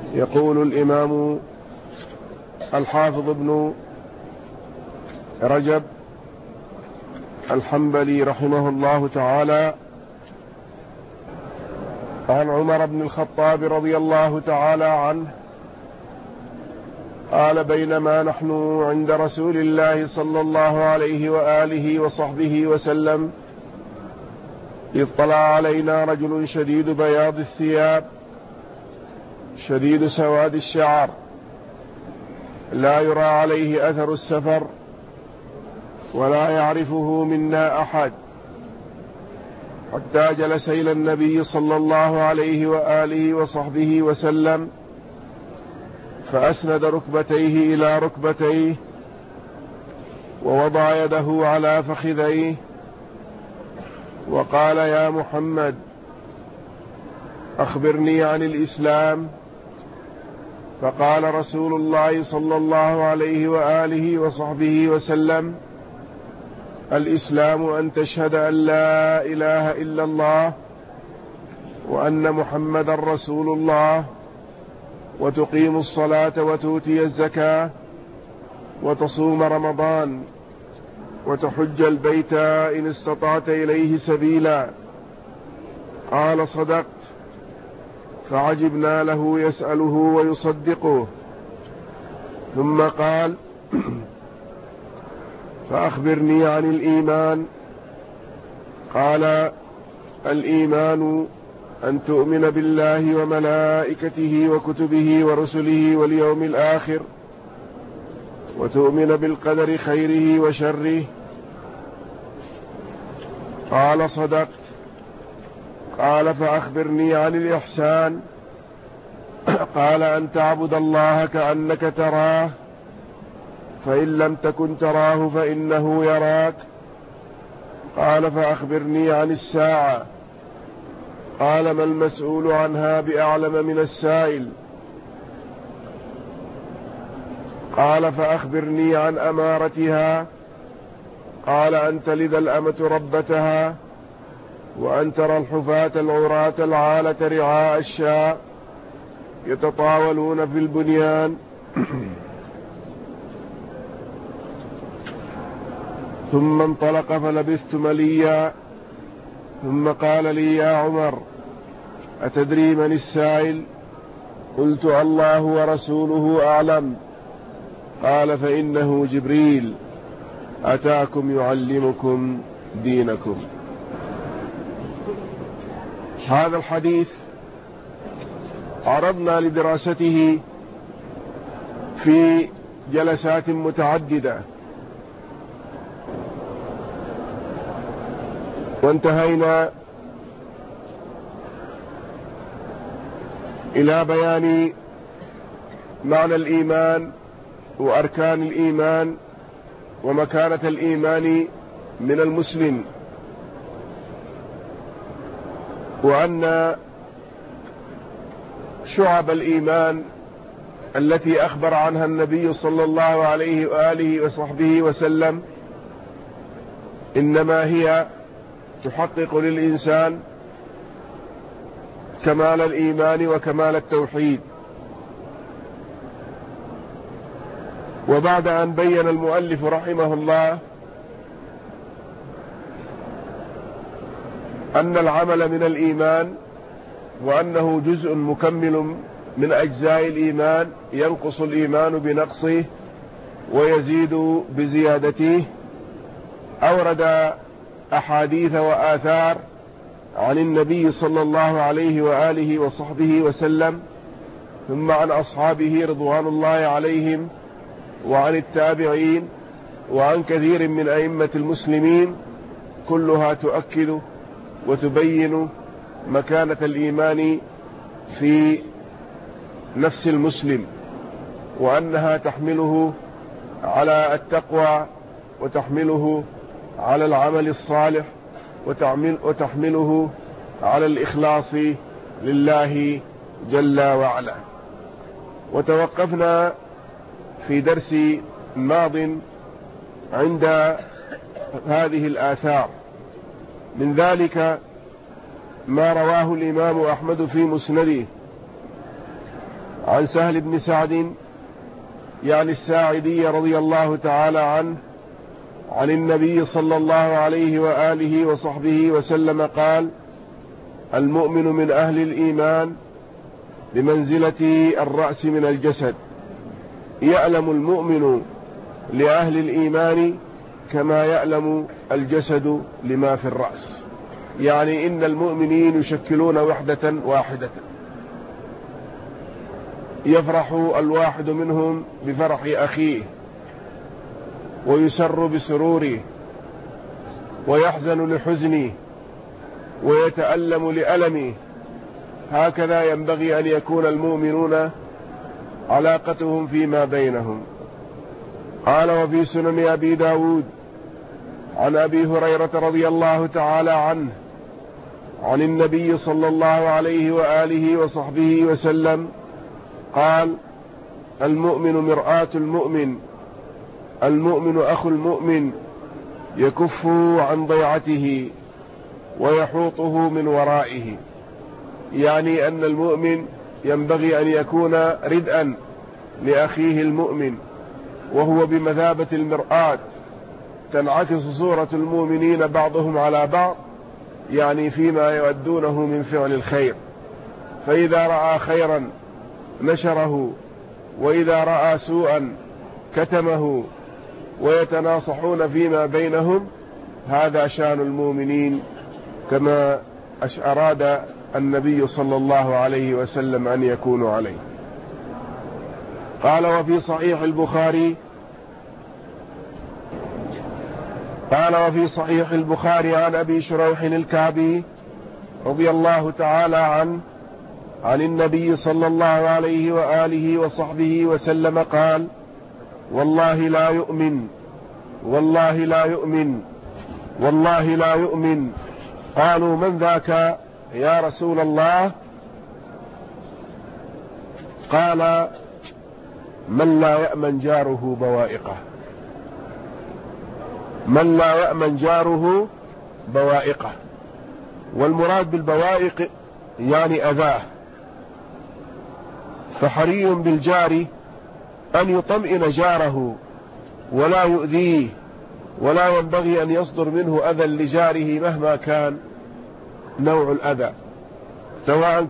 يقول الإمام الحافظ ابن رجب الحنبلي رحمه الله تعالى عن عمر بن الخطاب رضي الله تعالى عنه قال: بينما نحن عند رسول الله صلى الله عليه وآله وصحبه وسلم اطلع علينا رجل شديد بياض الثياب شديد سواد الشعر لا يرى عليه أثر السفر ولا يعرفه منا أحد، حتى جلس إلى النبي صلى الله عليه وآله وصحبه وسلم فأسند ركبتيه إلى ركبتيه ووضع يده على فخذيه وقال: يا محمد أخبرني عن الإسلام. فقال رسول الله صلى الله عليه وآله وصحبه وسلم: الإسلام أن تشهد أن لا إله إلا الله وأن محمد رسول الله وتقيم الصلاة وتؤتي الزكاة وتصوم رمضان وتحج البيت إن استطعت إليه سبيلا. قال: صدقت. فعجبنا له يسأله ويصدقه. ثم قال: فأخبرني عن الإيمان. قال: الإيمان أن تؤمن بالله وملائكته وكتبه ورسله واليوم الآخر وتؤمن بالقدر خيره وشره. قال: صدقت. قال: فأخبرني عن الإحسان. قال: أن تعبد الله كأنك تراه، فإن لم تكن تراه فإنه يراك. قال: فأخبرني عن الساعة. قال: ما المسؤول عنها بأعلم من السائل. قال: فأخبرني عن أمارتها. قال: أن تلد الأمة ربتها وأن ترى الحفاة العراة العالة رعاء الشاء يتطاولون في البنيان. ثم انطلق فلبثت مليا، ثم قال لي: يا عمر أتدري من السائل؟ قلت: الله ورسوله أعلم. قال: فإنه جبريل أتاكم يعلمكم دينكم. هذا الحديث عرضنا لدراسته في جلسات متعددة، وانتهينا إلى بيان معنى الإيمان وأركان الإيمان ومكانة الإيمان من المسلم، وأن شعب الإيمان التي أخبر عنها النبي صلى الله عليه وآله وصحبه وسلم إنما هي تحقق للإنسان كمال الإيمان وكمال التوحيد. وبعد أن بين المؤلف رحمه الله أن العمل من الإيمان وأنه جزء مكمل من أجزاء الإيمان، ينقص الإيمان بنقصه ويزيد بزيادته، أورد أحاديث وآثار عن النبي صلى الله عليه وآله وصحبه وسلم، ثم عن أصحابه رضوان الله عليهم، وعن التابعين، وعن كثير من أئمة المسلمين، كلها تؤكد وتبين مكانة الإيمان في نفس المسلم، وأنها تحمله على التقوى وتحمله على العمل الصالح وتحمله على الإخلاص لله جل وعلا. وتوقفنا في درس ماض عند هذه الآثار، من ذلك ما رواه الإمام أحمد في مسنده عن سهل بن سعد يعني الساعدي رضي الله تعالى عنه عن النبي صلى الله عليه وآله وصحبه وسلم قال: المؤمن من أهل الإيمان بمنزلة الرأس من الجسد، يألم المؤمن لأهل الإيمان كما يألم الجسد لما في الرأس. يعني إن المؤمنين يشكلون وحدة واحدة، يفرح الواحد منهم بفرح أخيه، ويسر بسروره، ويحزن لحزنه، ويتألم لألمه. هكذا ينبغي أن يكون المؤمنون علاقتهم فيما بينهم. قال: وفي سنن أبي داود عن أبي هريرة رضي الله تعالى عنه عن النبي صلى الله عليه وآله وصحبه وسلم قال: المؤمن مرآة المؤمن، المؤمن أخو المؤمن، يكف عن ضيعته ويحوطه من ورائه. يعني أن المؤمن ينبغي أن يكون ردءا لأخيه المؤمن، وهو بمثابة المرآة، تنعكس صورة المؤمنين بعضهم على بعض، يعني فيما يودونه من فعل الخير. فإذا رأى خيرا نشره، وإذا رأى سوءا كتمه، ويتناصحون فيما بينهم. هذا شأن المؤمنين كما أراد النبي صلى الله عليه وسلم أن يكونوا عليه. قال: وفي صحيح البخاري عن أبي شريح الكعبي رضي الله تعالى عنه عن النبي صلى الله عليه وآله وصحبه وسلم قال: والله لا يؤمن، والله لا يؤمن، والله لا يؤمن. قالوا: من ذاك يا رسول الله؟ قال: من لا يأمن جاره بوائقه، من لا يأمن جاره بوائقه. والمراد بالبوائق يعني أذاه، فحري بالجار أن يطمئن جاره ولا يؤذيه، ولا ينبغي أن يصدر منه أذى لجاره مهما كان نوع الأذى، سواء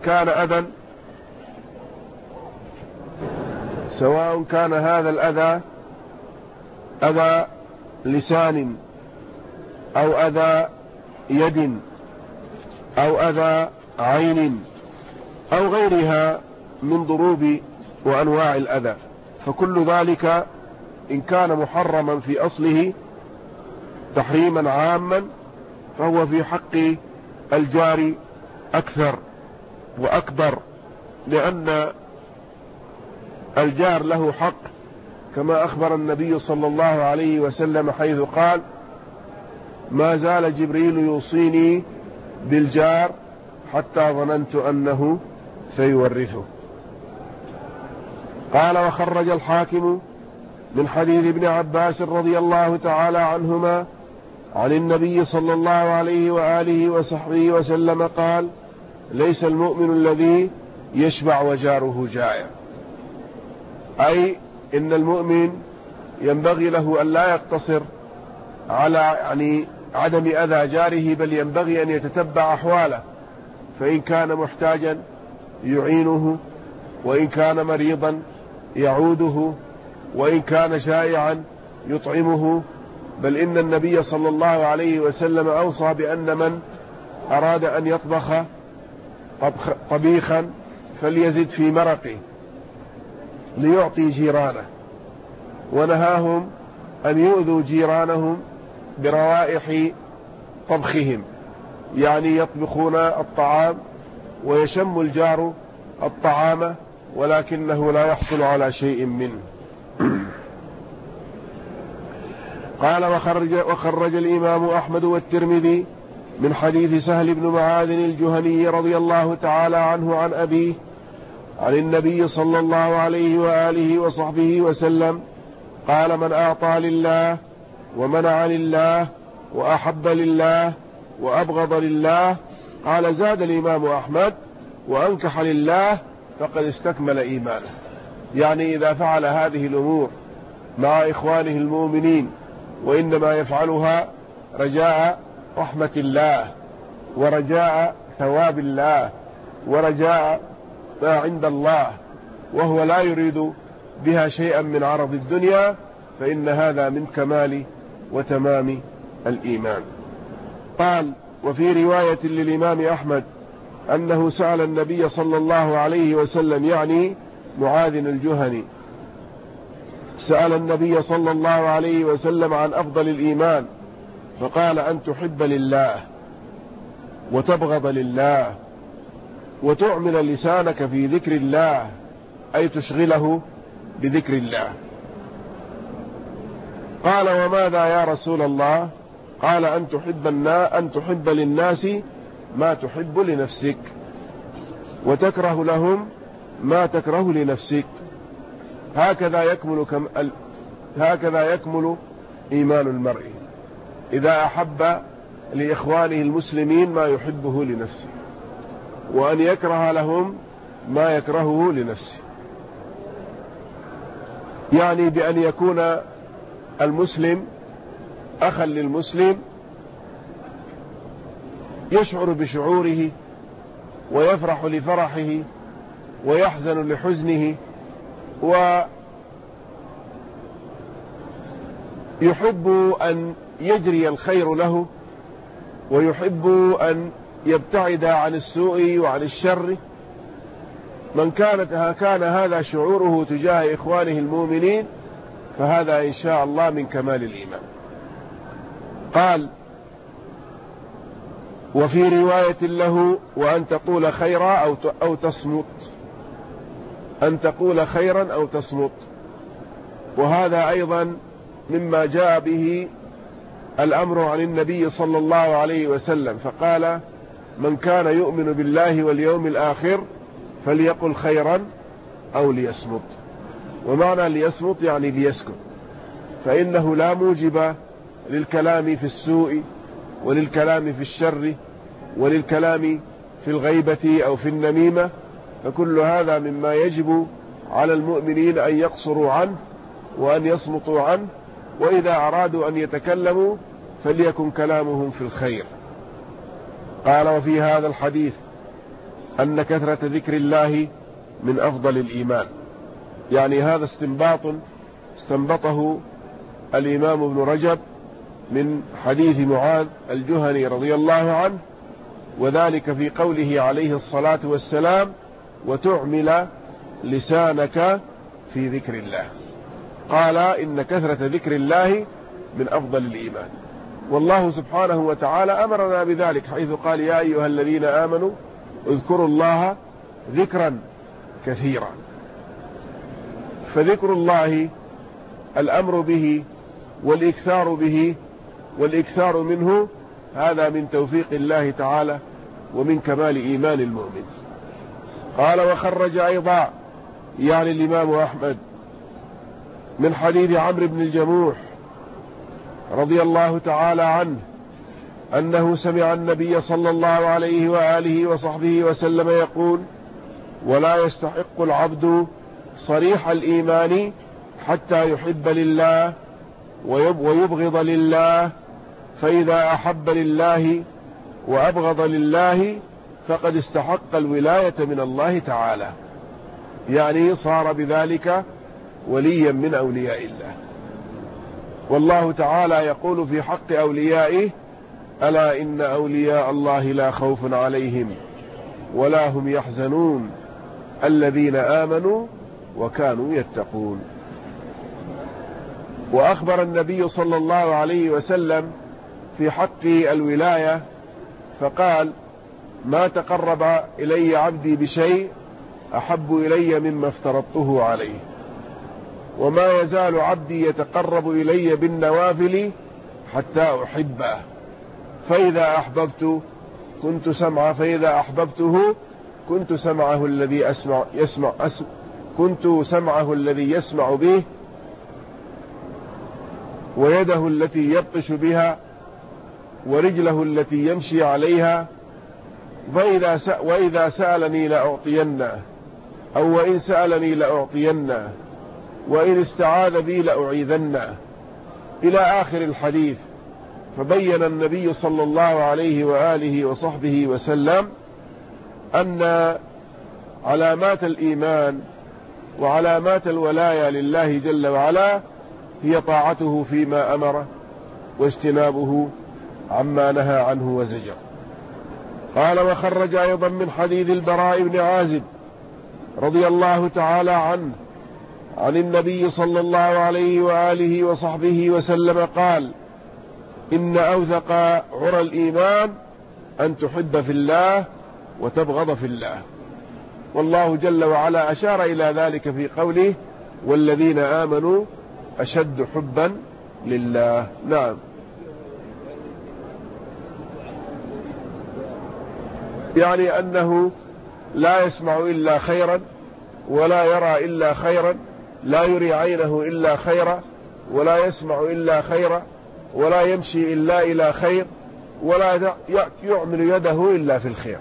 كان هذا الأذى أذى لسان، أو أذى يد، أو أذى عين، أو غيرها من ضروب وأنواع الأذى. فكل ذلك إن كان محرما في أصله تحريما عاما، فهو في حق الجار أكثر وأكبر، لأن الجار له حق، كما أخبر النبي صلى الله عليه وسلم حيث قال: ما زال جبريل يوصيني بالجار حتى ظننت أنه سيورثه. قال: وخرج الحاكم من حديث ابن عباس رضي الله تعالى عنهما عن النبي صلى الله عليه وآله وصحبه وسلم قال: ليس المؤمن الذي يشبع وجاره جائع. أي إن المؤمن ينبغي له أن لا يقتصر على عدم أذى جاره، بل ينبغي أن يتتبع أحواله، فإن كان محتاجا يعينه، وإن كان مريضا يعوده، وإن كان شائعا يطعمه. بل إن النبي صلى الله عليه وسلم أوصى بأن من أراد أن يطبخ طبيخا فليزد في مرقه ليعطي جيرانه، ونهاهم أن يؤذوا جيرانهم بروائح طبخهم، يعني يطبخون الطعام ويشم الجار الطعام ولكنه لا يحصل على شيء منه. قال: وخرج الإمام أحمد والترمذي من حديث سهل بن معاذ الجهني رضي الله تعالى عنه عن أبيه عن النبي صلى الله عليه وآله وصحبه وسلم قال: من أعطى لله ومنع لله وأحب لله وأبغض لله. قال: زاد الإمام أحمد: وأنكح لله فقد استكمل إيمانه. يعني إذا فعل هذه الأمور مع إخوانه المؤمنين وإنما يفعلها رجاء رحمة الله ورجاء ثواب الله ورجاء ما عند الله، وهو لا يريد بها شيئا من عرض الدنيا، فإن هذا من كمال وتمام الإيمان. قال: وفي رواية للإمام أحمد أنه سأل النبي صلى الله عليه وسلم، يعني معاذ الجهني، سأل النبي صلى الله عليه وسلم عن أفضل الإيمان، فقال: أن تحب لله وتبغض لله وتعمل لسانك في ذكر الله، أي تشغله بذكر الله. قال: وماذا يا رسول الله؟ قال: أن تحب للناس ما تحب لنفسك، وتكره لهم ما تكره لنفسك. هكذا يكمل إيمان المرء، إذا أحب لإخوانه المسلمين ما يحبه لنفسه، وأن يكره لهم ما يكرهه لنفسه، يعني بأن يكون المسلم أخا للمسلم، يشعر بشعوره ويفرح لفرحه ويحزن لحزنه، ويحب أن يجري الخير له، ويحب أن يبتعد عن السوء وعن الشر. من كان هذا شعوره تجاه إخوانه المؤمنين، فهذا إن شاء الله من كمال الإيمان. قال: وفي رواية له: وأن تقول خيرا أو تصمت، أن تقول خيرا أو تصمت. وهذا أيضا مما جاء به الأمر عن النبي صلى الله عليه وسلم، فقال: من كان يؤمن بالله واليوم الآخر فليقل خيرا أو ليصمت. ومعنى ليصمت يعني ليسكت، فإنه لا موجب للكلام في السوء وللكلام في الشر وللكلام في الغيبة أو في النميمة، فكل هذا مما يجب على المؤمنين أن يقصروا عنه وأن يصمتوا عنه، وإذا أرادوا أن يتكلموا فليكن كلامهم في الخير. قال: وفي هذا الحديث أن كثرة ذكر الله من أفضل الإيمان. يعني هذا استنبطه الإمام ابن رجب من حديث معاذ الجهني رضي الله عنه، وذلك في قوله عليه الصلاة والسلام: وتعمل لسانك في ذكر الله. قال: إن كثرة ذكر الله من أفضل الإيمان. والله سبحانه وتعالى أمرنا بذلك، حيث قال: يا أيها الذين آمنوا اذكروا الله ذكرا كثيرا. فذكر الله الأمر به والإكثار به والإكثار منه، هذا من توفيق الله تعالى ومن كمال إيمان المؤمن. قال: وخرج أيضا يعني الإمام أحمد من حديث عمرو بن الجموح رضي الله تعالى عنه أنه سمع النبي صلى الله عليه وآله وصحبه وسلم يقول: ولا يستحق العبد صريح الإيمان حتى يحب لله ويبغض لله، فإذا أحب لله وأبغض لله فقد استحق الولاية من الله تعالى، يعني صار بذلك وليا من أولياء الله. والله تعالى يقول في حق أوليائه: ألا إن أولياء الله لا خوف عليهم ولا هم يحزنون الذين آمنوا وكانوا يتقون. وأخبر النبي صلى الله عليه وسلم في حق الولاية فقال: ما تقرب إلي عبدي بشيء أحب إلي مما افترضته عليه، وما يزال عبدي يتقرب إلي بالنوافل حتى أحبه، فإذا أحببته كنت سمعه الذي يسمع به، ويده التي يبطش بها، ورجله التي يمشي عليها، وإذا سألني لأعطينه، أو وإن سألني لأعطينه وإن استعاذ بي لأعيذنه إلى آخر الحديث. فبين النبي صلى الله عليه وآله وصحبه وسلم أن علامات الإيمان وعلامات الولاية لله جل وعلا هي طاعته فيما أمر واجتنابه عما نهى عنه وزجر. قال: وخرج أيضا من حديث البراء بن عازب رضي الله تعالى عنه عن النبي صلى الله عليه وآله وصحبه وسلم قال: إن أوثق عرى الإيمان أن تحب في الله وتبغض في الله. والله جل وعلا أشار إلى ذلك في قوله: والذين آمنوا أشد حبا لله. نعم. يعني أنه لا يسمع إلا خيرا ولا يرى إلا خيرا، لا يري عينه إلا خيرا ولا يسمع إلا خيرا ولا يمشي إلا إلى خير ولا يعمل يده إلا في الخير.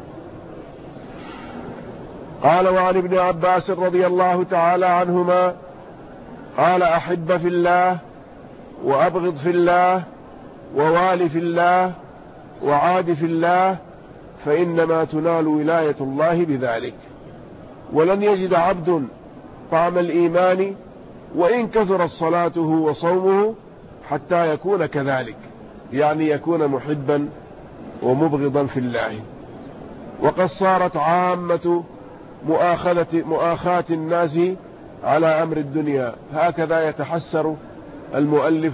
قال: وعن ابن عباس رضي الله تعالى عنهما قال: أحب في الله وأبغض في الله ووالي في الله وعاد في الله، فإنما تنال ولاية الله بذلك. ولن يجد عبد طعم الإيمان وإن كثرت صلاته وصومه حتى يكون كذلك، يعني يكون محبا ومبغضا في الله. وقد صارت عامة مؤاخاة الناس على أمر الدنيا. هكذا يتحسر المؤلف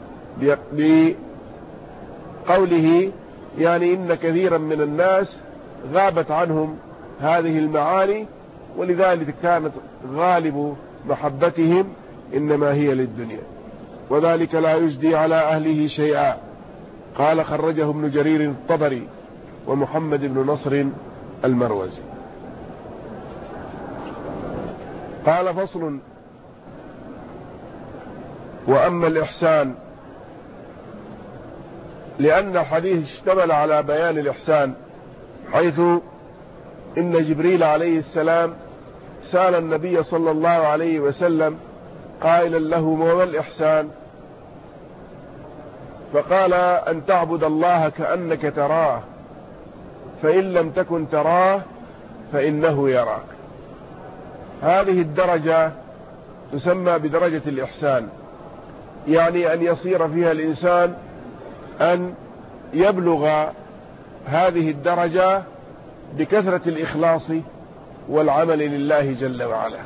بقوله، يعني إن كثيرا من الناس غابت عنهم هذه المعاني، ولذلك كانت غالب محبتهم إنما هي للدنيا، وذلك لا يجدي على أهله شيئا. قال: خرجه ابن جرير الطبري ومحمد بن نصر المروزي. قال: فصل. وأما الإحسان، لأن الحديث اشتمل على بيان الإحسان، حيث إن جبريل عليه السلام سأل النبي صلى الله عليه وسلم قائلا له: ما الإحسان؟ فقال: أن تعبد الله كأنك تراه، فإن لم تكن تراه فإنه يراك. هذه الدرجة تسمى بدرجة الإحسان، يعني أن يصير فيها الإنسان أن يبلغ هذه الدرجة بكثرة الإخلاص والعمل لله جل وعلا،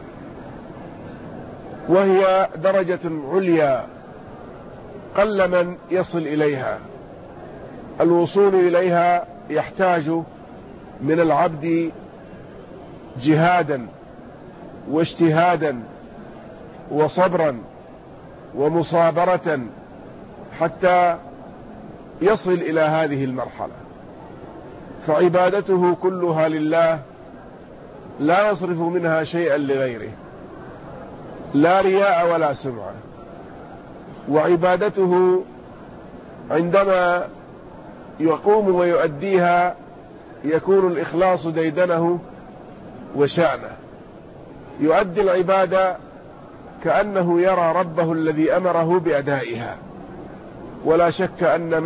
وهي درجة عليا قل من يصل إليها. الوصول إليها يحتاج من العبد جهادا واجتهادا وصبرا ومصابرة حتى يصل إلى هذه المرحلة. فعبادته كلها لله، لا يصرف منها شيئا لغيره، لا رياء ولا سمعة. وعبادته عندما يقوم ويؤديها يكون الإخلاص ديدنه وشأنه. يؤدي العبادة كأنه يرى ربه الذي أمره بأدائها. ولا شك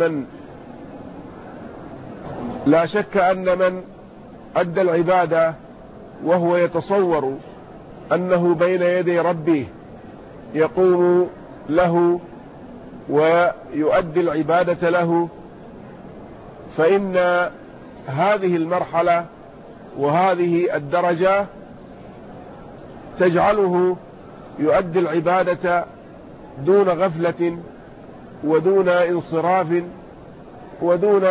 أن من أدى العبادة وهو يتصور أنه بين يدي ربه يقوم له ويؤدي العبادة له، فإن هذه المرحلة وهذه الدرجة تجعله يؤدي العبادة دون غفلة ودون انصراف ودون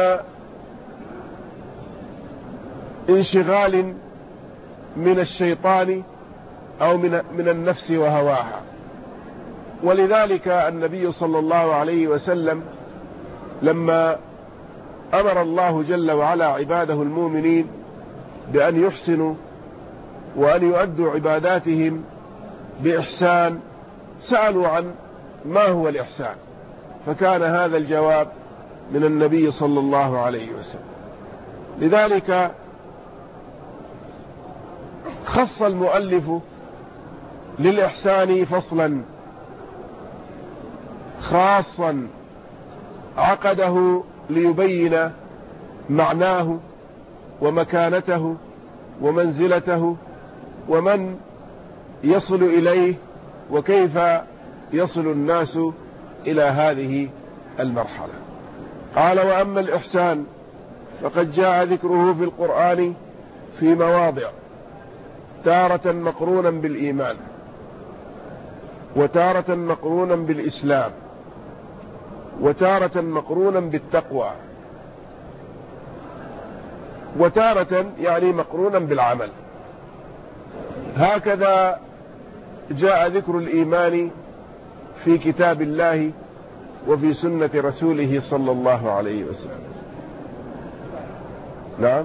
انشغال من الشيطان أو من النفس وهواها. ولذلك النبي صلى الله عليه وسلم لما أمر الله جل وعلا عباده المؤمنين بأن يحسنوا وأن يؤدوا عباداتهم بإحسان سألوا عن ما هو الإحسان، فكان هذا الجواب من النبي صلى الله عليه وسلم. لذلك خص المؤلف للإحسان فصلا خاصا عقده ليبين معناه ومكانته ومنزلته ومن يصل إليه وكيف يصل الناس إلى هذه المرحلة. قال: وأما الإحسان فقد جاء ذكره في القرآن في مواضع، تارة مقرونا بالإيمان، وتارة مقرونا بالإسلام، وتارة مقرونا بالتقوى، وتارة يعني مقرونا بالعمل. هكذا جاء ذكر الإيمان في كتاب الله وفي سنة رسوله صلى الله عليه وسلم. نعم،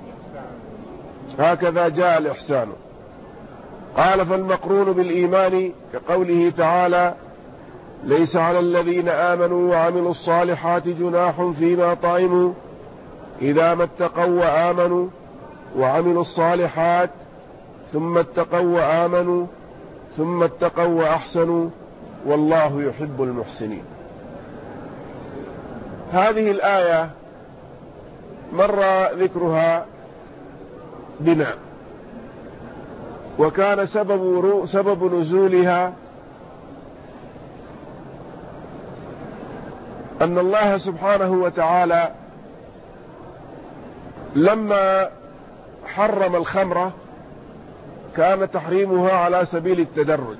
هكذا جاء الإحسان. قال: فالمقرون بالإيمان كقوله تعالى: ليس على الذين آمنوا وعملوا الصالحات جناح فيما طعموا إذا ما اتقوا وآمنوا وعملوا الصالحات ثم اتقوا وآمنوا ثم اتقوا وأحسنوا والله يحب المحسنين. هذه الآية مر ذكرها بنا، وكان سبب نزولها أن الله سبحانه وتعالى لما حرم الخمر كان تحريمها على سبيل التدرج.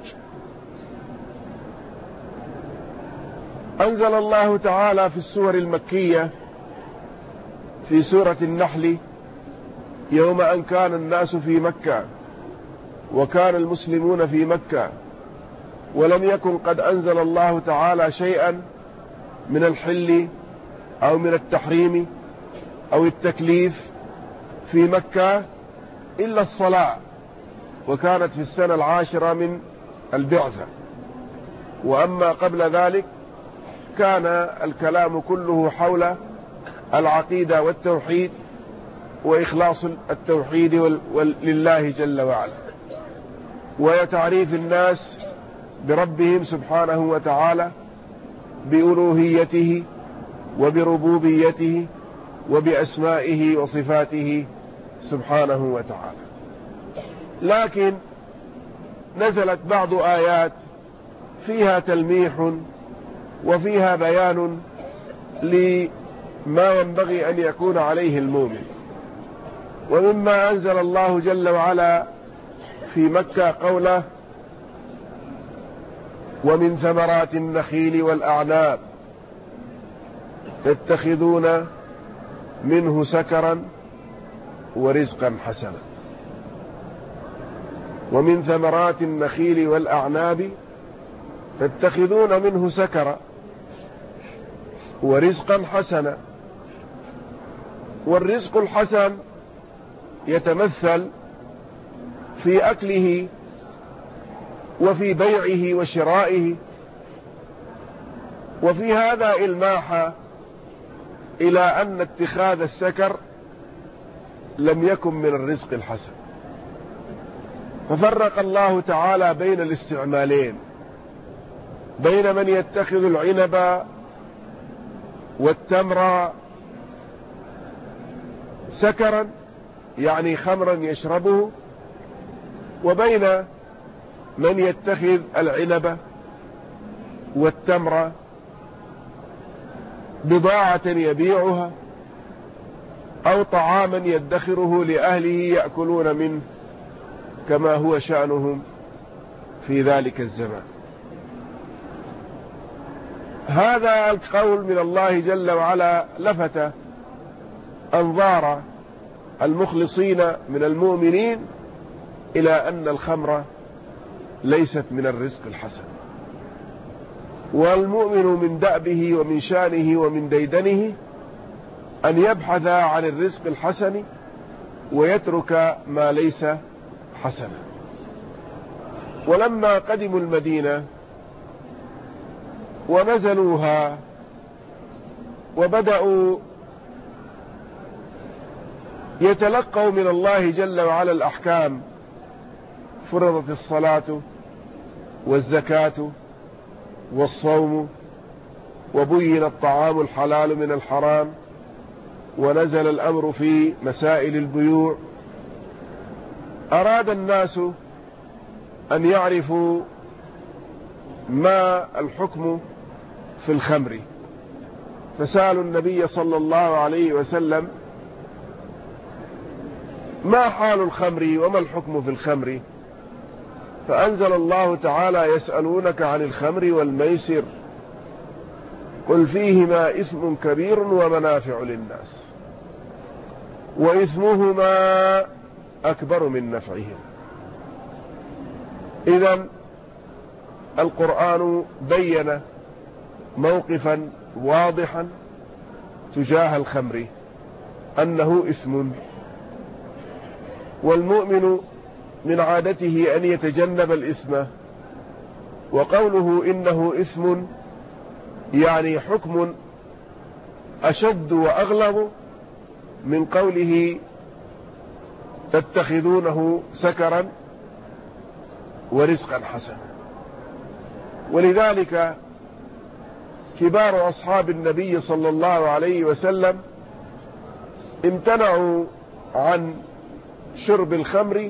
أنزل الله تعالى في السور المكية في سورة النحل: يوم أن كان الناس في مكة وكان المسلمون في مكة ولم يكن قد أنزل الله تعالى شيئا من الحل أو من التحريم أو التكليف في مكة إلا الصلاة، وكانت في السنة 10 من البعثة. وأما قبل ذلك كان الكلام كله حول العقيدة والتوحيد وإخلاص التوحيد لله جل وعلا، وتعريف الناس بربهم سبحانه وتعالى بألوهيته وبربوبيته وبأسمائه وصفاته سبحانه وتعالى. لكن نزلت بعض آيات فيها تلميح وفيها بيان لما ينبغي أن يكون عليه المؤمن. ومما أنزل الله جل وعلا في مكة قوله: ومن ثمرات النخيل والأعناب تتخذون منه سكرا ورزقا حسنا. ومن ثمرات النخيل والأعناب تتخذون منه سكرا ورزقا حسنا. والرزق الحسن يتمثل في أكله وفي بيعه وشرائه. وفي هذا إلماح إلى أن اتخاذ السكر لم يكن من الرزق الحسن، ففرق الله تعالى بين الاستعمالين، بين من يتخذ العنب والتمر سكرا يعني خمرا يشربه، وبين من يتخذ العنب والتمر بضاعة يبيعها أو طعاما يدخره لأهله يأكلون منه كما هو شأنهم في ذلك الزمان. هذا القول من الله جل وعلا لفت أنظار المخلصين من المؤمنين إلى أن الخمر ليست من الرزق الحسن. والمؤمن من دأبه ومن شانه ومن ديدنه أن يبحث عن الرزق الحسن ويترك ما ليس حسنا. ولما قدموا المدينة ونزلوها وبدأوا يتلقوا من الله جل وعلا الأحكام فرضت الصلاة والزكاة والصوم وبين الطعام الحلال من الحرام ونزل الأمر في مسائل البيوع، أراد الناس أن يعرفوا ما الحكم في الخمر، فسألوا النبي صلى الله عليه وسلم ما حال الخمر وما الحكم في الخمر؟ فأنزل الله تعالى: يسألونك عن الخمر والميسر قل فيهما إثم كبير ومنافع للناس وإثمهما أكبر من نفعهما. إذن القرآن بين موقفا واضحا تجاه الخمر أنه إثم، والمؤمن من عادته أن يتجنب الإثم، وقوله إنه إثم يعني حكم أشد وأغلظ من قوله تتخذونه سكرا ورزقا حسنا. ولذلك كبار أصحاب النبي صلى الله عليه وسلم امتنعوا عن شرب الخمر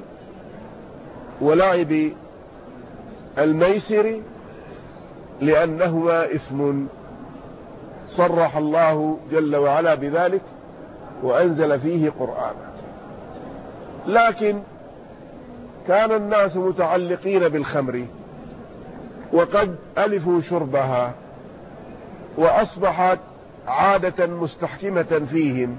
ولعب الميسر لأنهما إثم، صرح الله جل وعلا بذلك وأنزل فيه قرآنا. لكن كان الناس متعلقين بالخمر وقد ألفوا شربها وأصبحت عادة مستحكمة فيهم،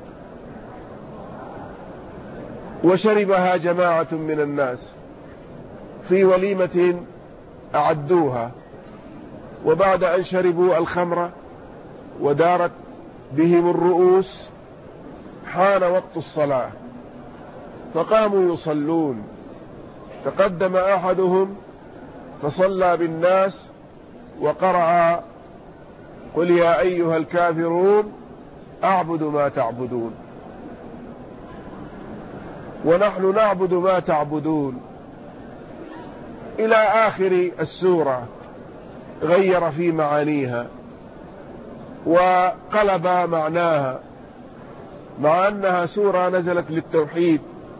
وشربها جماعة من الناس في وليمة أعدوها، وبعد أن شربوا الخمر ودارت بهم الرؤوس حان وقت الصلاة فقاموا يصلون. تقدم أحدهم فصلى بالناس وقرأ قل يا أيها الكافرون أعبد ما تعبدون، ونحن نعبد ما تعبدون إلى آخر السورة، غير في معانيها وقلب معناها، مع أنها سورة نزلت للتوحيد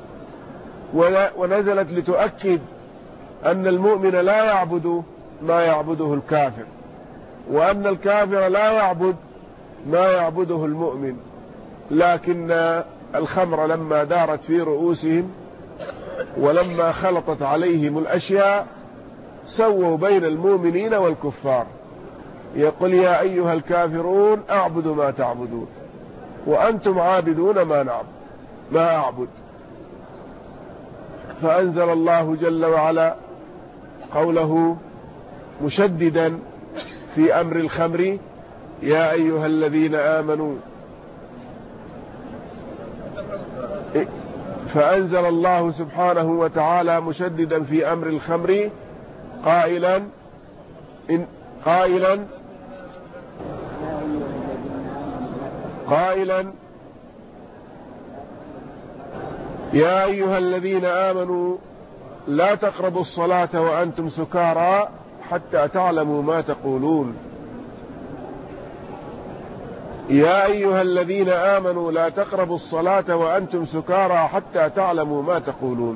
ونزلت لتؤكد أن المؤمن لا يعبد ما يعبده الكافر، وأن الكافر لا يعبد ما يعبده المؤمن. لكن الخمر لما دارت في رؤوسهم ولما خلطت عليهم الأشياء سووا بين المؤمنين والكفار، يقول يا أيها الكافرون أعبد ما تعبدون وأنتم عابدون ما أعبد. فأنزل الله جل وعلا قوله مشددا في أمر الخمر يا أيها الذين آمنوا. فأنزل الله سبحانه وتعالى مشددا في أمر الخمر قائلا يا أيها الذين آمنوا لا تقربوا الصلاة وأنتم سكارى حتى تعلموا ما تقولون. يا أيها الذين آمنوا لا تقربوا الصلاة وأنتم سكارى حتى تعلموا ما تقولون.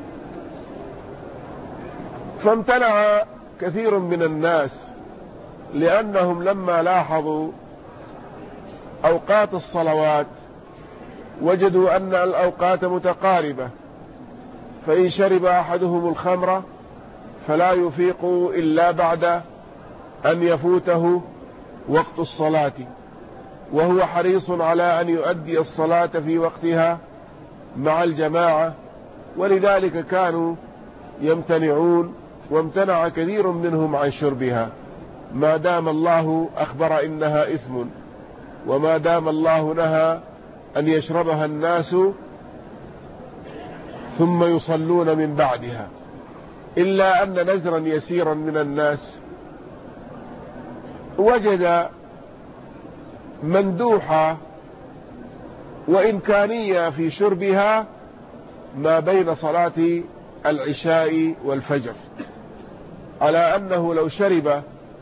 فامتنع كثير من الناس لأنهم لما لاحظوا أوقات الصلوات وجدوا أن الأوقات متقاربة، فإن شرب أحدهم الخمر فلا يفيق إلا بعد أن يفوته وقت الصلاة، وهو حريص على أن يؤدي الصلاة في وقتها مع الجماعة، ولذلك كانوا يمتنعون، وامتنع كثير منهم عن شربها ما دام الله أخبر إنها إثم، وما دام الله نهى أن يشربها الناس ثم يصلون من بعدها. إلا أن نزرا يسيرا من الناس وجد مندوحة وإمكانية في شربها ما بين صلاة العشاء والفجر، على أنه لو شرب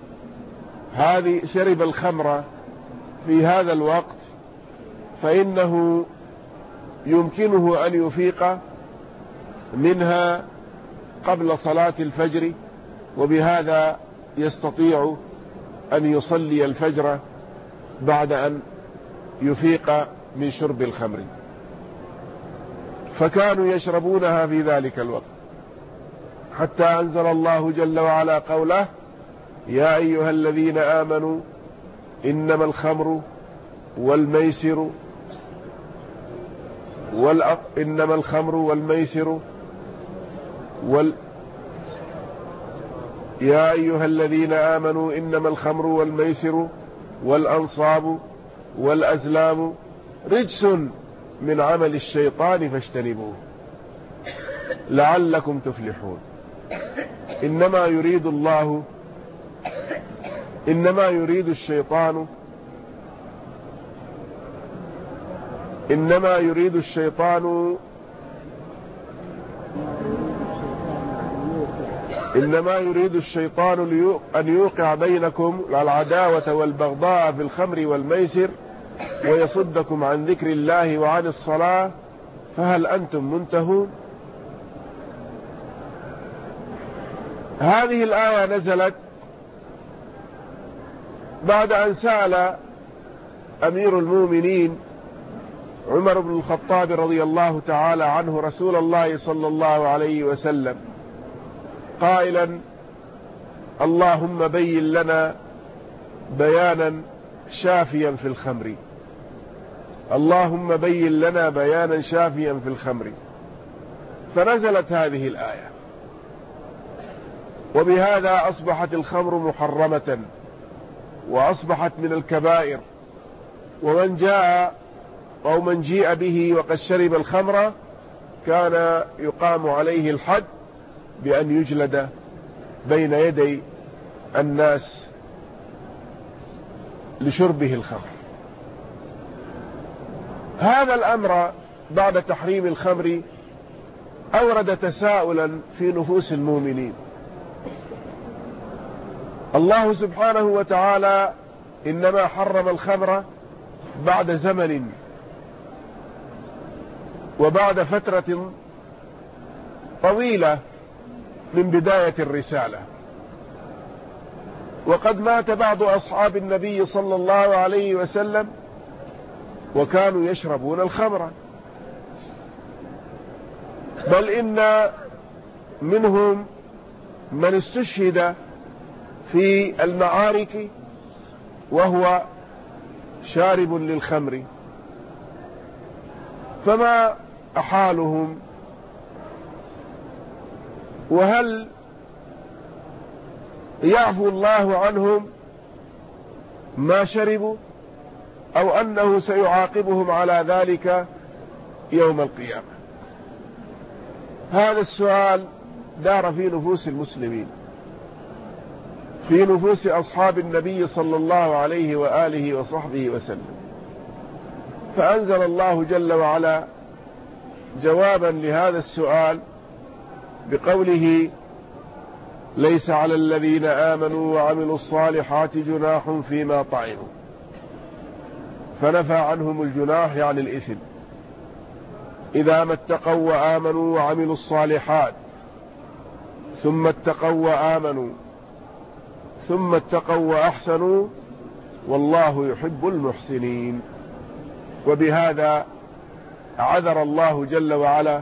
الخمر في هذا الوقت فإنه يمكنه أن يفيق منها قبل صلاة الفجر، وبهذا يستطيع أن يصلي الفجر بعد أن يفيق من شرب الخمر. فكانوا يشربونها في ذلك الوقت، حتى أنزل الله جل وعلا قوله: يا أيها الذين آمنوا إنما الخمر والميسر يا أيها الذين آمنوا إنما الخمر والميسر والأنصاب والأزلام رجس من عمل الشيطان فاجتنبوه لعلكم تفلحون. إنما يريد الشيطان أن يوقع بينكم العداوة والبغضاء في الخمر والميسر ويصدكم عن ذكر الله وعن الصلاة فهل أنتم منتهون. هذه الآية نزلت بعد أن سأل أمير المؤمنين عمر بن الخطاب رضي الله تعالى عنه رسول الله صلى الله عليه وسلم قائلا: اللهم بين لنا بيانا شافيا في الخمر، اللهم بين لنا بيانا شافيا في الخمر. فنزلت هذه الآية، وبهذا أصبحت الخمر محرمة وأصبحت من الكبائر، ومن جيء به وقد شرب الخمر كان يقام عليه الحد بأن يجلد بين يدي الناس لشربه الخمر. هذا الأمر بعد تحريم الخمر أورد تساؤلا في نفوس المؤمنين. الله سبحانه وتعالى إنما حرم الخمر بعد زمن وبعد فترة طويلة من بداية الرسالة، وقد مات بعض أصحاب النبي صلى الله عليه وسلم وكانوا يشربون الخمر، بل إن منهم من استشهد في المعارك وهو شارب للخمر. فما أحالهم؟ وهل يعفو الله عنهم ما شربوا، أو أنه سيعاقبهم على ذلك يوم القيامة؟ هذا السؤال دار في نفوس المسلمين، في نفوس أصحاب النبي صلى الله عليه وآله وصحبه وسلم. فأنزل الله جل وعلا جوابا لهذا السؤال بقوله: ليس على الذين آمنوا وعملوا الصالحات جناح فيما طعموا. فنفى عنهم الجناح يعني الإثم، إذا ما اتقوا وآمنوا وعملوا الصالحات ثم اتقوا وآمنوا ثم اتقوا وأحسنوا والله يحب المحسنين. وبهذا عذر الله جل وعلا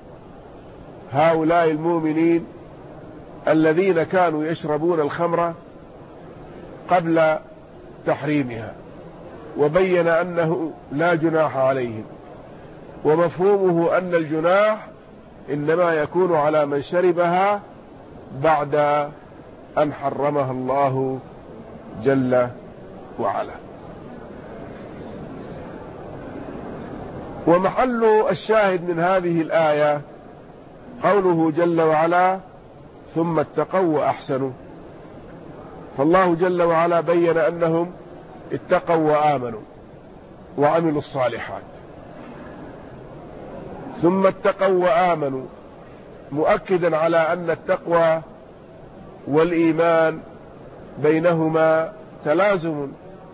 هؤلاء المؤمنين الذين كانوا يشربون الخمر قبل تحريمها، وبين أنه لا جناح عليهم، ومفهومه أن الجناح إنما يكون على من شربها بعد أن حرمها الله جل وعلا. ومحل الشاهد من هذه الآية قوله جل وعلا: ثم اتقوا وأحسنوا. فالله جل وعلا بين أنهم اتقوا وآمنوا وعملوا الصالحات، ثم اتقوا وآمنوا مؤكدا على أن التقوى والإيمان بينهما تلازم،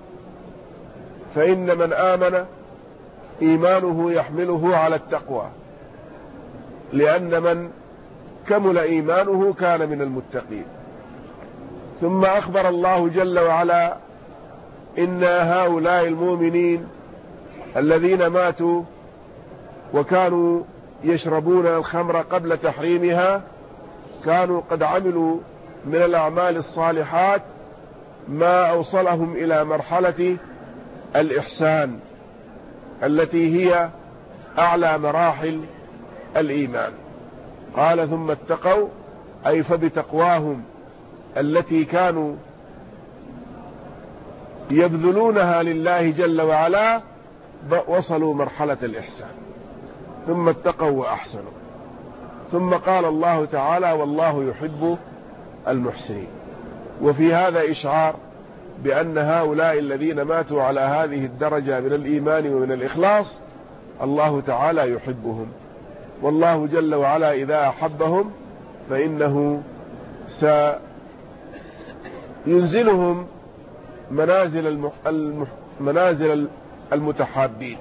فإن من آمن إيمانه يحمله على التقوى، لأن من كمل إيمانه كان من المتقين. ثم أخبر الله جل وعلا إن هؤلاء المؤمنين الذين ماتوا وكانوا يشربون الخمر قبل تحريمها كانوا قد عملوا من الأعمال الصالحات ما أوصلهم إلى مرحلة الإحسان التي هي أعلى مراحل الإيمان. قال ثم اتقوا، أي فبتقواهم التي كانوا يبذلونها لله جل وعلا وصلوا مرحلة الإحسان، ثم اتقوا وأحسنوا. ثم قال الله تعالى والله يحب المحسنين. وفي هذا إشعار بأن هؤلاء الذين ماتوا على هذه الدرجة من الإيمان ومن الإخلاص الله تعالى يحبهم، والله جل وعلا إذا أحبهم فإنه سينزلهم منازل المتحابين.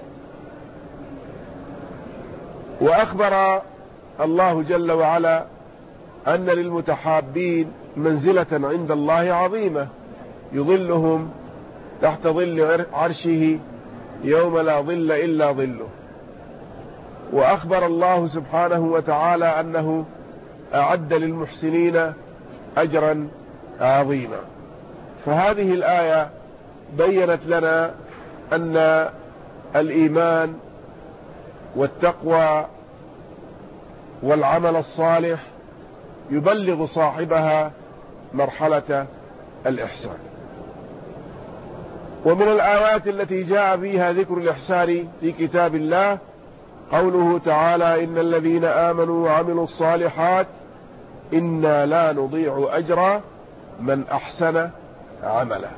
وأخبر الله جل وعلا أن للمتحابين منزلة عند الله عظيمة يظلهم تحت ظل عرشه يوم لا ظل إلا ظله. وأخبر الله سبحانه وتعالى أنه أعد للمحسنين أجرا عظيما. فهذه الآية بيّنت لنا أن الإيمان والتقوى والعمل الصالح يبلغ صاحبها مرحلة الإحسان. ومن الآيات التي جاء فيها ذكر الإحسان في كتاب الله قوله تعالى إن الذين آمنوا وعملوا الصالحات إنا لا نضيع أجر من أحسن عمله،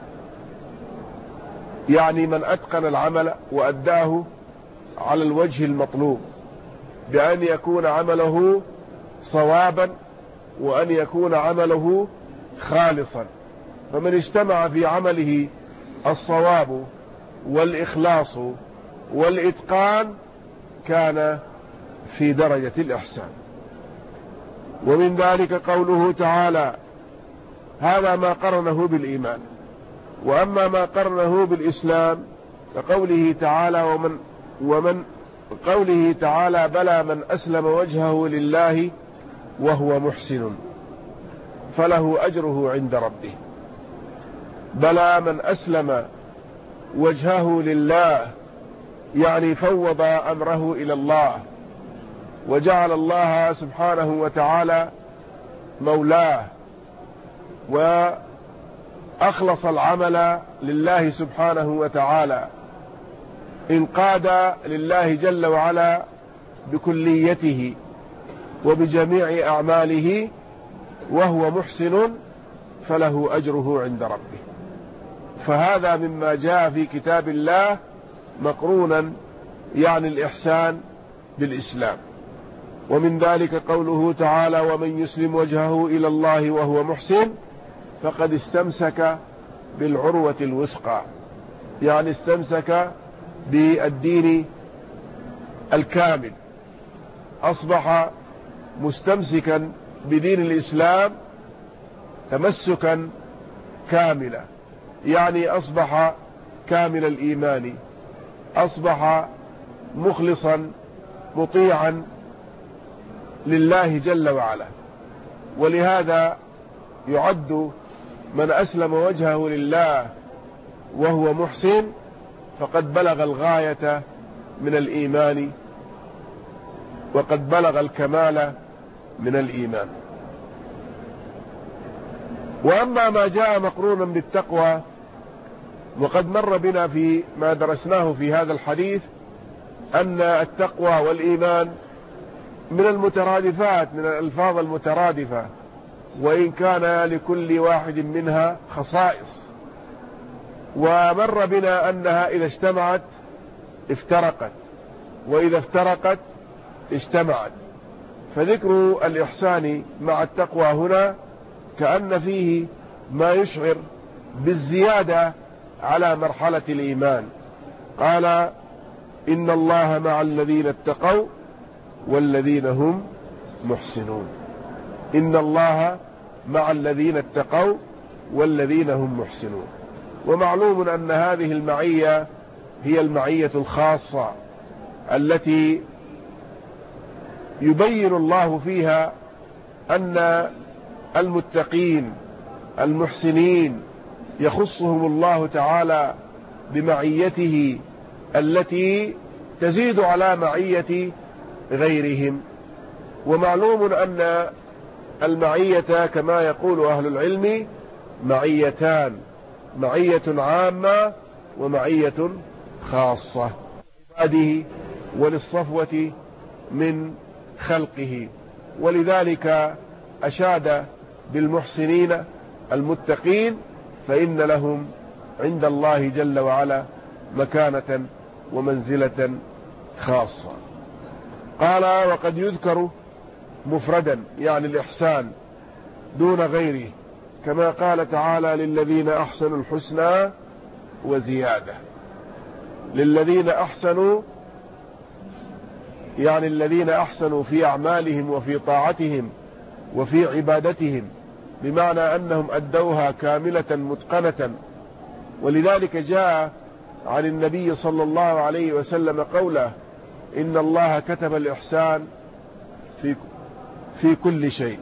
يعني من أتقن العمل وأداه على الوجه المطلوب، بأن يكون عمله صوابا وأن يكون عمله خالصا. فمن اجتمع في عمله الصواب والإخلاص والإتقان كان في درجة الإحسان. ومن ذلك قوله تعالى هذا ما قرنه بالإيمان. وأما ما قرنه بالإسلام كقوله تعالى ومن قوله تعالى بلى من أسلم وجهه لله وهو محسن فله أجره عند ربه. بلى من أسلم وجهه لله يعني فوض أمره إلى الله وجعل الله سبحانه وتعالى مولاه وأخلص العمل لله سبحانه وتعالى، انقاد لله جل وعلا بكليته وبجميع أعماله وهو محسن فله أجره عند ربه. فهذا مما جاء في كتاب الله مقرونا يعني الإحسان بالإسلام. ومن ذلك قوله تعالى ومن يسلم وجهه إلى الله وهو محسن فقد استمسك بالعروة الوثقى، يعني استمسك بالدين الكامل، أصبح مستمسكا بدين الإسلام تمسكا كاملا، يعني أصبح كامل الإيمان، أصبح مخلصا مطيعا لله جل وعلا. ولهذا يعد من أسلم وجهه لله وهو محسن فقد بلغ الغاية من الإيمان وقد بلغ الكمال من الإيمان. وأما ما جاء مقرونا بالتقوى وقد مر بنا في ما درسناه في هذا الحديث أن التقوى والإيمان من المترادفات، من الألفاظ المترادفة، وإن كان لكل واحد منها خصائص. ومر بنا أنها إذا اجتمعت افترقت وإذا افترقت اجتمعت، فذكر الإحسان مع التقوى هنا كأن فيه ما يشعر بالزيادة على مرحلة الإيمان. قال إن الله مع الذين اتقوا والذين هم محسنون. إن الله مع الذين اتقوا والذين هم محسنون. ومعلوم أن هذه المعية هي المعية الخاصة التي يبين الله فيها أن المتقين المحسنين يخصهم الله تعالى بمعيته التي تزيد على معية غيرهم. ومعلوم أن المعية كما يقول أهل العلم معيتان، معية عامة ومعية خاصة عباده وللصفوة من خلقه. ولذلك أشاد بالمحسنين المتقين فإن لهم عند الله جل وعلا مكانة ومنزلة خاصة. قال وقد يذكر مفردا يعني الإحسان دون غيره، كما قال تعالى للذين أحسنوا الحسنى وزيادة. للذين أحسنوا يعني الذين أحسنوا في أعمالهم وفي طاعتهم وفي عبادتهم، بمعنى أنهم أدوها كاملة متقنة. ولذلك جاء عن النبي صلى الله عليه وسلم قوله إن الله كتب الإحسان في كل شيء.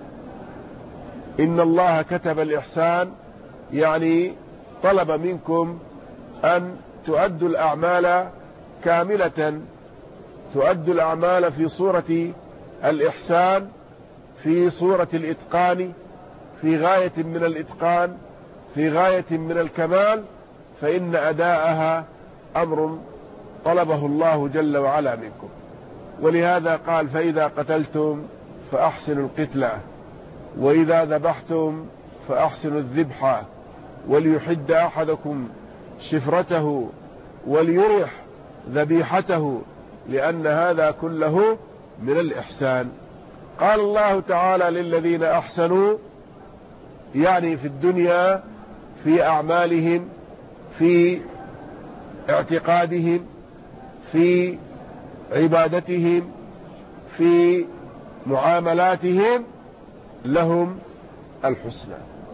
إن الله كتب الإحسان يعني طلب منكم أن تؤدوا الأعمال كاملة، تؤدوا الأعمال في صورة الإحسان، في صورة الإتقان، في غاية من الإتقان، في غاية من الكمال، فإن أداءها أمر طلبه الله جل وعلا منكم. ولهذا قال فإذا قتلتم فأحسنوا القتلة، وإذا ذبحتم فأحسنوا الذبحة، وليحد أحدكم شفرته وليرح ذبيحته، لأن هذا كله من الإحسان. قال الله تعالى للذين أحسنوا يعني في الدنيا، في أعمالهم، في اعتقادهم، في عبادتهم، في معاملاتهم، لهم الحسنى.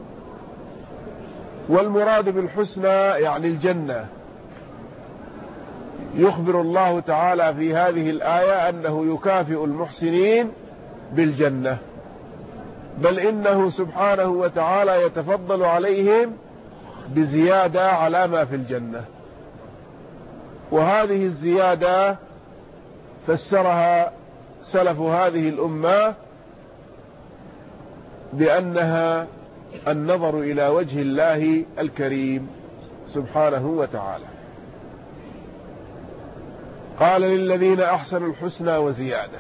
والمراد بالحسنى يعني الجنة. يخبر الله تعالى في هذه الآية أنه يكافئ المحسنين بالجنة، بل إنه سبحانه وتعالى يتفضل عليهم بزيادة على ما في الجنة. وهذه الزيادة فسرها سلف هذه الأمة بأنها النظر إلى وجه الله الكريم سبحانه وتعالى. قال للذين أحسنوا الحسنى وزيادة،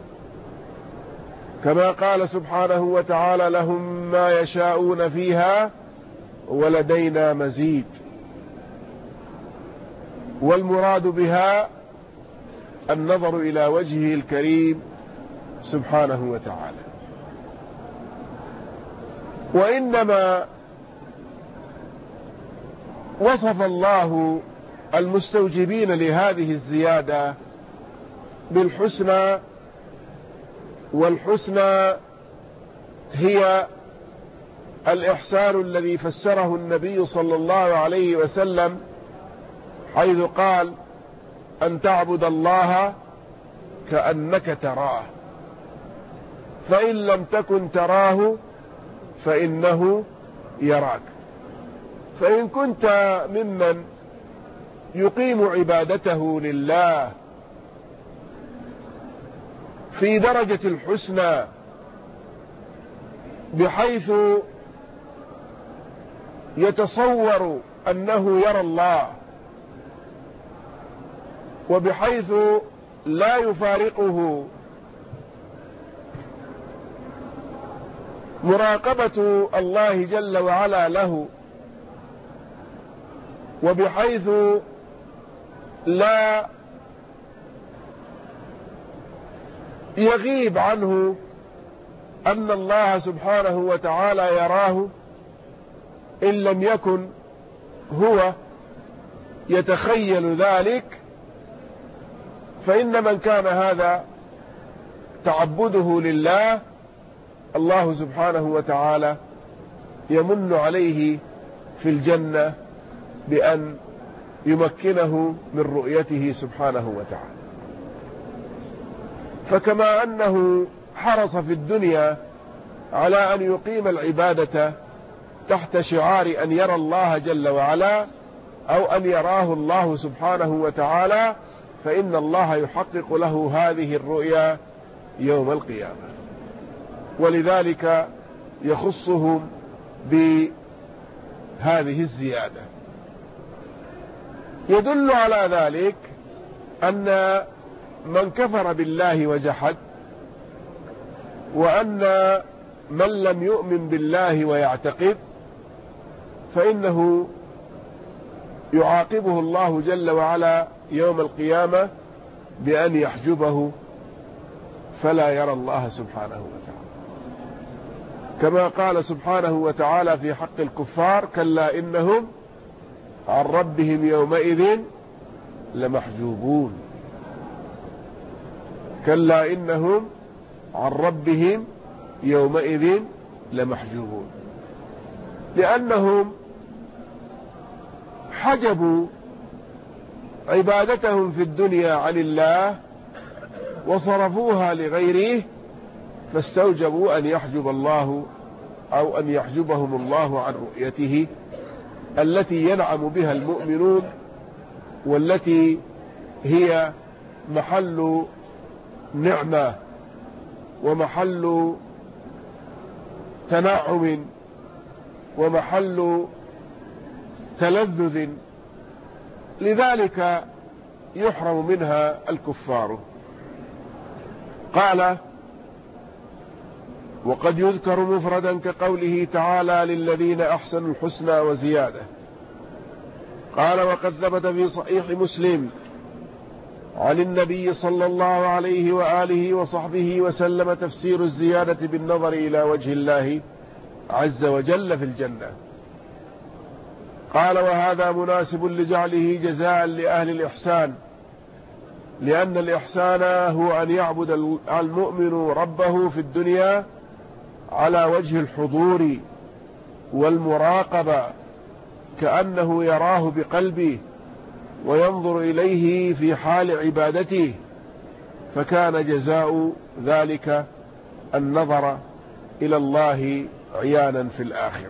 كما قال سبحانه وتعالى لهم ما يشاءون فيها ولدينا مزيد. والمراد بها النظر إلى وجهه الكريم سبحانه وتعالى. وإنما وصف الله المستوجبين لهذه الزيادة بالحسنى، والحسنى هي الإحسان الذي فسره النبي صلى الله عليه وسلم حيث قال أن تعبد الله كأنك تراه، فإن لم تكن تراه فإنه يراك. فإن كنت ممن يقيم عبادته لله في درجة الحسنى بحيث يتصور أنه يرى الله، وبحيث لا يفارقه مراقبة الله جل وعلا له، وبحيث لا يغيب عنه أن الله سبحانه وتعالى يراه، إن لم يكن هو يتخيل ذلك، فإن من كان هذا تعبده لله، الله سبحانه وتعالى يمن عليه في الجنة بأن يمكنه من رؤيته سبحانه وتعالى. فكما أنه حرص في الدنيا على أن يقيم العبادة تحت شعار أن يرى الله جل وعلا أو أن يراه الله سبحانه وتعالى، فإن الله يحقق له هذه الرؤيا يوم القيامة، ولذلك يخصهم بهذه الزيادة. يدل على ذلك أن من كفر بالله وجحد، وأن من لم يؤمن بالله ويعتقد، فإنه يعاقبه الله جل وعلا يوم القيامة بأن يحجبه فلا يرى الله سبحانه وتعالى، كما قال سبحانه وتعالى في حق الكفار: كلا إنهم عن ربهم يومئذ لمحجوبون. كلا إنهم عن ربهم يومئذ لمحجوبون، لأنهم حجبوا عبادتهم في الدنيا عن الله وصرفوها لغيره، فاستوجبوا أن يحجب الله أو أن يحجبهم الله عن رؤيته التي ينعم بها المؤمنون، والتي هي محل نعمة ومحل تنعم ومحل تلذذ، لذلك يحرم منها الكفار. قال: وقد يذكر مفردا كقوله تعالى: للذين أحسنوا الحسنى وزيادة. قال: وقد ثبت في صحيح مسلم عن النبي صلى الله عليه وآله وصحبه وسلم تفسير الزيادة بالنظر إلى وجه الله عز وجل في الجنة. قال: وهذا مناسب لجعله جزاء لأهل الإحسان، لأن الإحسان هو أن يعبد المؤمن ربه في الدنيا على وجه الحضور والمراقبة، كأنه يراه بقلبه وينظر إليه في حال عبادته، فكان جزاء ذلك النظر إلى الله عيانا في الآخرة.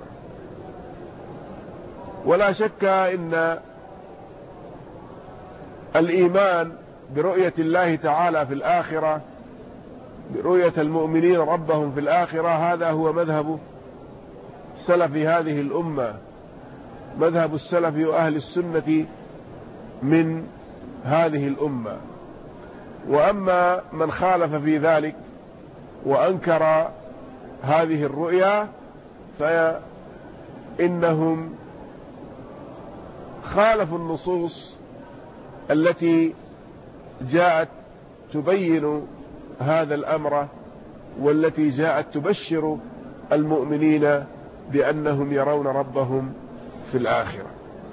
ولا شك إن الإيمان برؤية الله تعالى في الآخرة، برؤية المؤمنين ربهم في الآخرة، هذا هو مذهب سلف هذه الأمة، مذهب السلف وأهل السنة من هذه الأمة. وأما من خالف في ذلك وأنكر هذه الرؤيا فإنهم خالفوا النصوص التي جاءت تبين هذا الأمر، والتي جاءت تبشر المؤمنين بأنهم يرون ربهم في الآخرة.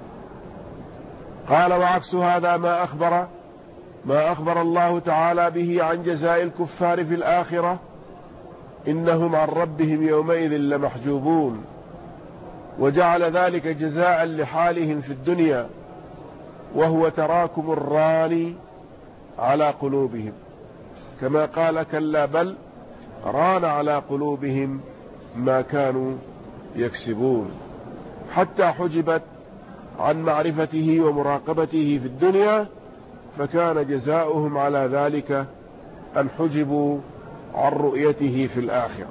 قال: وعكس هذا ما أخبر الله تعالى به عن جزاء الكفار في الآخرة: إنهم عن ربهم يومئذ لمحجوبون، وجعل ذلك جزاء لحالهم في الدنيا، وهو تراكم الران على قلوبهم، كما قال: كلا بل ران على قلوبهم ما كانوا يكسبون، حتى حجبت عن معرفته ومراقبته في الدنيا، فكان جزاؤهم على ذلك أن حجبوا عن رؤيته في الآخرة.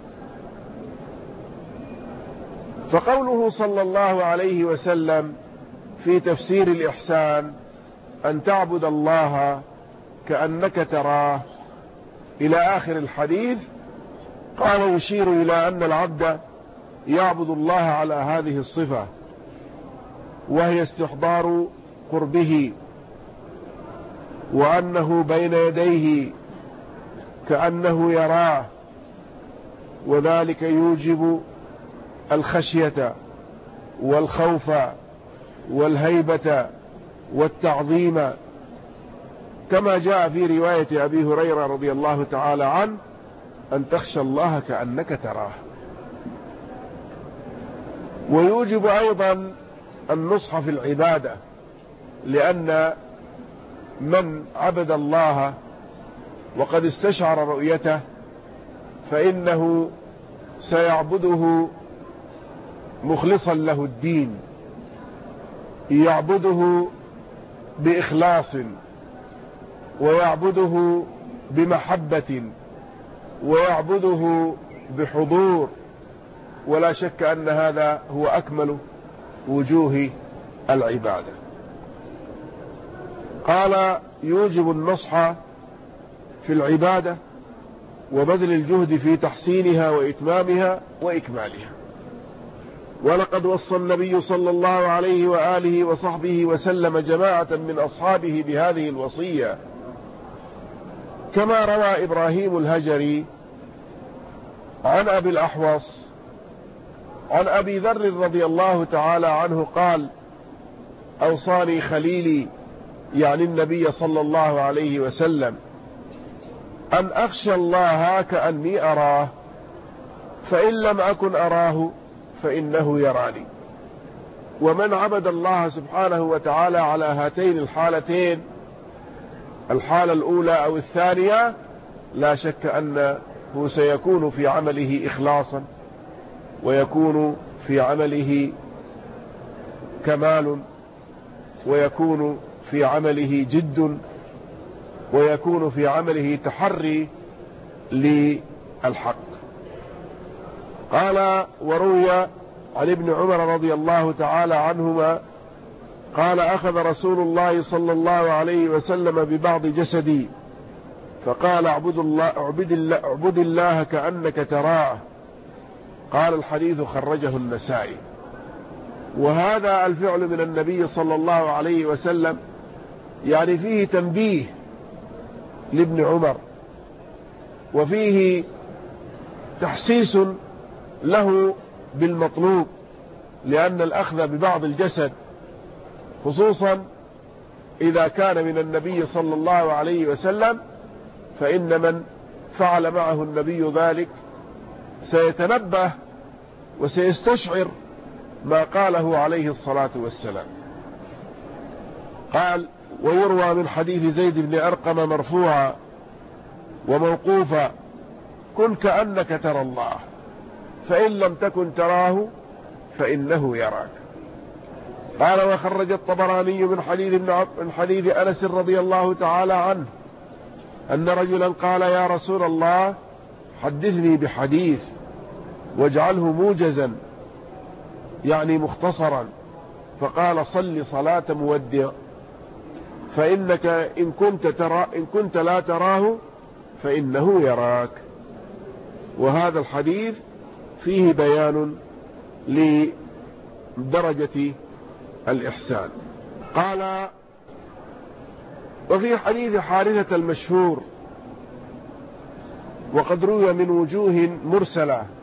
فقوله صلى الله عليه وسلم في تفسير الإحسان أن تعبد الله كأنك تراه إلى آخر الحديث، قال: يشير إلى أن العبد يعبد الله على هذه الصفة، وهي استحضار قربه، وأنه بين يديه كأنه يراه، وذلك يوجب الخشية والخوف والهيبة والتعظيم، كما جاء في رواية أبي هريرة رضي الله تعالى عنه أن تخشى الله كأنك تراه. ويوجب أيضا النصح في العبادة، لأن من عبد الله وقد استشعر رؤيته فإنه سيعبده مخلصا له الدين، يعبده بإخلاص ويعبده بمحبة ويعبده بحضور، ولا شك أن هذا هو أكمل وجوه العبادة. قال يوجب النصح في العبادة وبذل الجهد في تحسينها وإتمامها وإكمالها. ولقد وصى النبي صلى الله عليه وآله وصحبه وسلم جماعة من أصحابه بهذه الوصية، كما روى إبراهيم الهجري عن أبي الأحوص عن أبي ذر رضي الله تعالى عنه قال: أوصاني خليلي، يعني النبي صلى الله عليه وسلم، أن أخشى الله كأني أراه، فإن لم أكن أراه فإنه يراني. ومن عبد الله سبحانه وتعالى على هاتين الحالتين، الحالة الأولى أو الثانية، لا شك أنه سيكون في عمله إخلاصا، ويكون في عمله كمال، ويكون في عمله جد، ويكون في عمله تحري للحق. قال: وروي عن ابن عمر رضي الله تعالى عنهما قال: أخذ رسول الله صلى الله عليه وسلم ببعض جسدي فقال: اعبد الله كأنك تراه. قال: الحديث خرجه النسائي. وهذا الفعل من النبي صلى الله عليه وسلم يعني فيه تنبيه لابن عمر، وفيه تحسيس له بالمطلوب، لأن الأخذ ببعض الجسد خصوصا إذا كان من النبي صلى الله عليه وسلم، فإن من فعل معه النبي ذلك سيتنبه وسيستشعر ما قاله عليه الصلاة والسلام. قال: ويروى من حديث زيد بن أرقم مرفوعا وموقوفا: كن كأنك ترى الله، فإن لم تكن تراه فإنه يراك. قال: وخرج الطبراني من حديث أنس رضي الله تعالى عنه أن رجلا قال: يا رسول الله، حدثني بحديث واجعله موجزا، يعني مختصرا. فقال: صل صلاة مودع، فإنك إن كنت لا تراه فإنه يراك. وهذا الحديث فيه بيان لدرجة الإحسان. قال: وفي حديث حارثة المشهور، وقد روي من وجوه مرسلة